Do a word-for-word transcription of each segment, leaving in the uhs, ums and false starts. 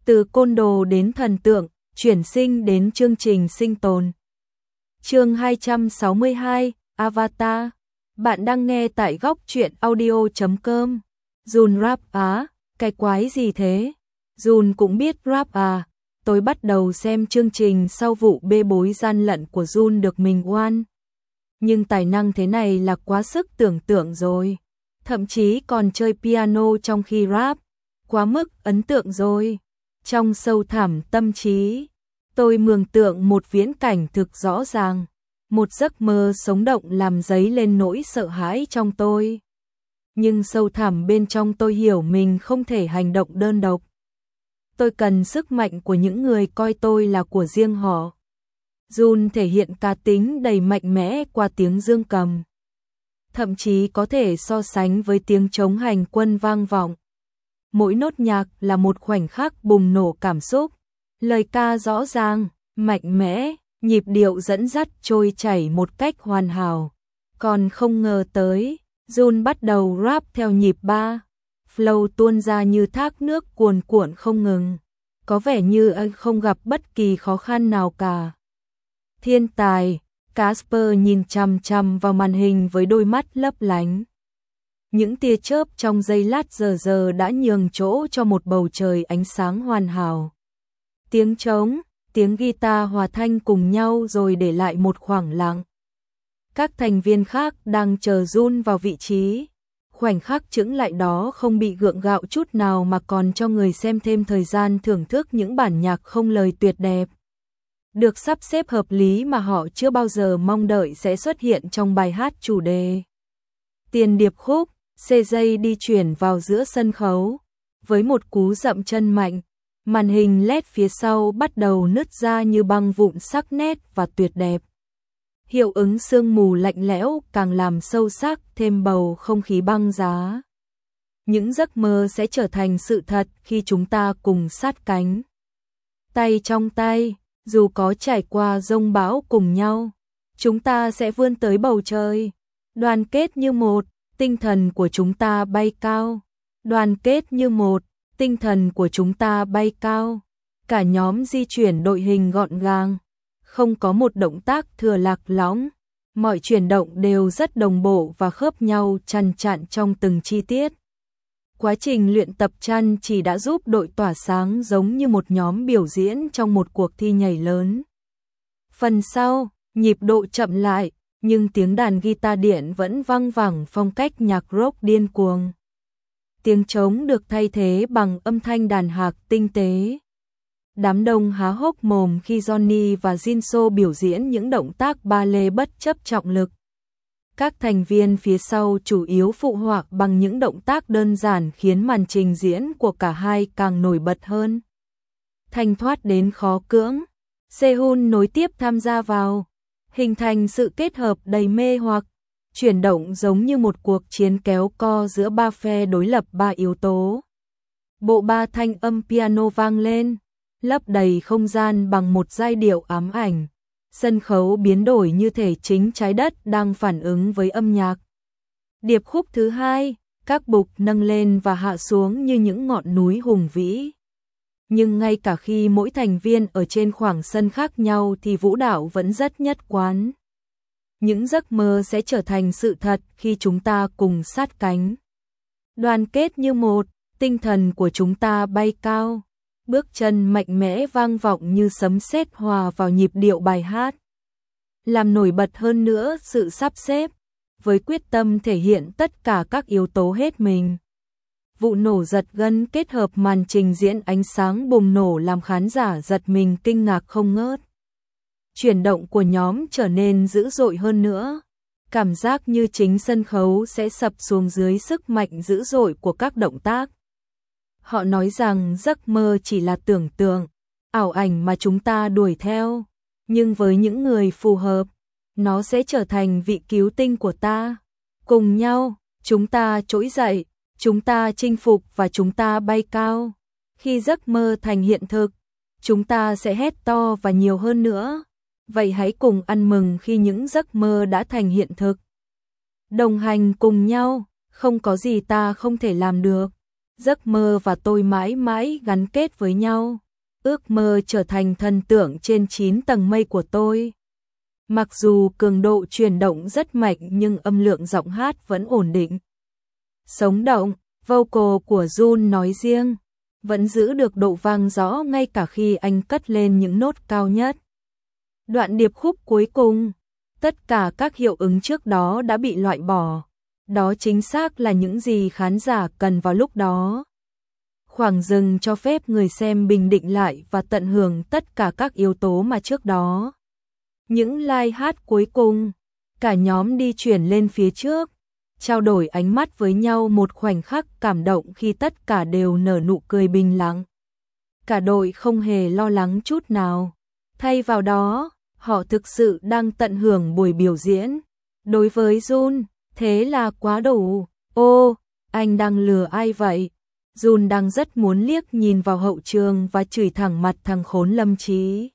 Từ côn đồ đến thần tượng, chuyển sinh đến chương trình sinh tồn. Chương hai trăm sáu mươi hai, Avatar. Bạn đang nghe tại góc truyện audio chấm com. Jun rap á, cái quái gì thế? Jun cũng biết rap à? Tôi bắt đầu xem chương trình sau vụ bê bối gian lận của Jun được mình oan. Nhưng tài năng thế này là quá sức tưởng tượng rồi. Thậm chí còn chơi piano trong khi rap. Quá mức ấn tượng rồi. Trong sâu thẳm tâm trí, tôi mường tượng một viễn cảnh thực rõ ràng. Một giấc mơ sống động làm dấy lên nỗi sợ hãi trong tôi. Nhưng sâu thẳm bên trong tôi hiểu mình không thể hành động đơn độc. Tôi cần sức mạnh của những người coi tôi là của riêng họ. Jun thể hiện cá tính đầy mạnh mẽ qua tiếng dương cầm. Thậm chí có thể so sánh với tiếng trống hành quân vang vọng. Mỗi nốt nhạc là một khoảnh khắc bùng nổ cảm xúc. Lời ca rõ ràng, mạnh mẽ, nhịp điệu dẫn dắt trôi chảy một cách hoàn hảo. Còn không ngờ tới, Jun bắt đầu rap theo nhịp ba. Flow tuôn ra như thác nước cuồn cuộn không ngừng. Có vẻ như anh không gặp bất kỳ khó khăn nào cả. Thiên tài, Casper nhìn chằm chằm vào màn hình với đôi mắt lấp lánh. Những tia chớp trong giây lát giờ giờ đã nhường chỗ cho một bầu trời ánh sáng hoàn hảo. Tiếng trống, tiếng guitar hòa thanh cùng nhau rồi để lại một khoảng lặng. Các thành viên khác đang chờ Jun vào vị trí. Khoảnh khắc chững lại đó không bị gượng gạo chút nào mà còn cho người xem thêm thời gian thưởng thức những bản nhạc không lời tuyệt đẹp. Được sắp xếp hợp lý mà họ chưa bao giờ mong đợi sẽ xuất hiện trong bài hát chủ đề. Tiền điệp khúc, xê gi đi chuyển vào giữa sân khấu. Với một cú dậm chân mạnh, màn hình led phía sau bắt đầu nứt ra như băng vụn sắc nét và tuyệt đẹp. Hiệu ứng sương mù lạnh lẽo càng làm sâu sắc thêm bầu không khí băng giá. Những giấc mơ sẽ trở thành sự thật khi chúng ta cùng sát cánh. Tay trong tay, dù có trải qua giông bão cùng nhau, chúng ta sẽ vươn tới bầu trời. Đoàn kết như một, tinh thần của chúng ta bay cao. Đoàn kết như một, tinh thần của chúng ta bay cao. Cả nhóm di chuyển đội hình gọn gàng. Không có một động tác thừa lạc lõng, mọi chuyển động đều rất đồng bộ và khớp nhau chằn chặn trong từng chi tiết. Quá trình luyện tập chăn chỉ đã giúp đội tỏa sáng giống như một nhóm biểu diễn trong một cuộc thi nhảy lớn. Phần sau, nhịp độ chậm lại, nhưng tiếng đàn guitar điện vẫn vang vẳng phong cách nhạc rock điên cuồng. Tiếng trống được thay thế bằng âm thanh đàn hạc tinh tế. Đám đông há hốc mồm khi Johnny và Jinso biểu diễn những động tác ballet bất chấp trọng lực. Các thành viên phía sau chủ yếu phụ họa bằng những động tác đơn giản khiến màn trình diễn của cả hai càng nổi bật hơn. Thanh thoát đến khó cưỡng, Sehun nối tiếp tham gia vào, hình thành sự kết hợp đầy mê hoặc, chuyển động giống như một cuộc chiến kéo co giữa ba phe đối lập ba yếu tố. Bộ ba thanh âm piano vang lên, lấp đầy không gian bằng một giai điệu ám ảnh. Sân khấu biến đổi như thể chính trái đất đang phản ứng với âm nhạc. Điệp khúc thứ hai, các bục nâng lên và hạ xuống như những ngọn núi hùng vĩ. Nhưng ngay cả khi mỗi thành viên ở trên khoảng sân khác nhau thì vũ đạo vẫn rất nhất quán. Những giấc mơ sẽ trở thành sự thật khi chúng ta cùng sát cánh. Đoàn kết như một, tinh thần của chúng ta bay cao. Bước chân mạnh mẽ vang vọng như sấm sét hòa vào nhịp điệu bài hát. Làm nổi bật hơn nữa sự sắp xếp, với quyết tâm thể hiện tất cả các yếu tố hết mình. Vụ nổ giật gân kết hợp màn trình diễn ánh sáng bùng nổ làm khán giả giật mình kinh ngạc không ngớt. Chuyển động của nhóm trở nên dữ dội hơn nữa. Cảm giác như chính sân khấu sẽ sập xuống dưới sức mạnh dữ dội của các động tác. Họ nói rằng giấc mơ chỉ là tưởng tượng, ảo ảnh mà chúng ta đuổi theo. Nhưng với những người phù hợp, nó sẽ trở thành vị cứu tinh của ta. Cùng nhau, chúng ta trỗi dậy, chúng ta chinh phục và chúng ta bay cao. Khi giấc mơ thành hiện thực, chúng ta sẽ hét to và nhiều hơn nữa. Vậy hãy cùng ăn mừng khi những giấc mơ đã thành hiện thực. Đồng hành cùng nhau, không có gì ta không thể làm được. Giấc mơ và tôi mãi mãi gắn kết với nhau. Ước mơ trở thành thần tượng trên chín tầng mây của tôi. Mặc dù cường độ chuyển động rất mạnh nhưng âm lượng giọng hát vẫn ổn định. Sống động, vocal của Jun nói riêng, vẫn giữ được độ vang rõ ngay cả khi anh cất lên những nốt cao nhất. Đoạn điệp khúc cuối cùng, tất cả các hiệu ứng trước đó đã bị loại bỏ. Đó chính xác là những gì khán giả cần vào lúc đó. Khoảng dừng cho phép người xem bình định lại và tận hưởng tất cả các yếu tố mà trước đó. Những line hát cuối cùng, cả nhóm đi chuyển lên phía trước, trao đổi ánh mắt với nhau một khoảnh khắc cảm động khi tất cả đều nở nụ cười bình lặng. Cả đội không hề lo lắng chút nào. Thay vào đó, họ thực sự đang tận hưởng buổi biểu diễn. Đối với Jun, thế là quá đủ. Ô, anh đang lừa ai vậy? Jun đang rất muốn liếc nhìn vào hậu trường và chửi thẳng mặt thằng khốn Lâm Chí.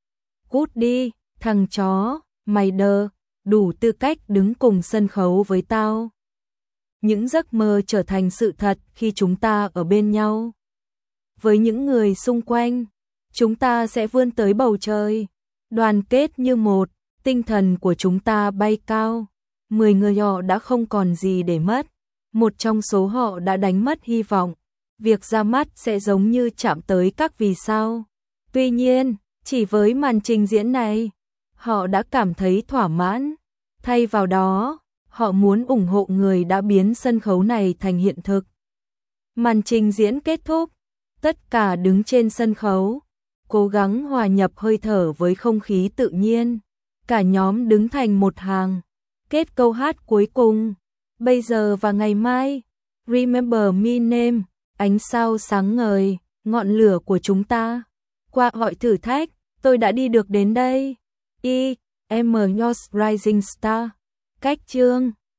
Cút đi, thằng chó, mày đơ, đủ tư cách đứng cùng sân khấu với tao. Những giấc mơ trở thành sự thật khi chúng ta ở bên nhau. Với những người xung quanh, chúng ta sẽ vươn tới bầu trời, đoàn kết như một, tinh thần của chúng ta bay cao. Mười người họ đã không còn gì để mất. Một trong số họ đã đánh mất hy vọng. Việc ra mắt sẽ giống như chạm tới các vì sao. Tuy nhiên, chỉ với màn trình diễn này, họ đã cảm thấy thỏa mãn. Thay vào đó, họ muốn ủng hộ người đã biến sân khấu này thành hiện thực. Màn trình diễn kết thúc, tất cả đứng trên sân khấu, cố gắng hòa nhập hơi thở với không khí tự nhiên. Cả nhóm đứng thành một hàng, kết câu hát cuối cùng. Bây giờ và ngày mai, remember me name, ánh sao sáng ngời, ngọn lửa của chúng ta. Qua mọi thử thách, tôi đã đi được đến đây. I am your rising star. Cách chương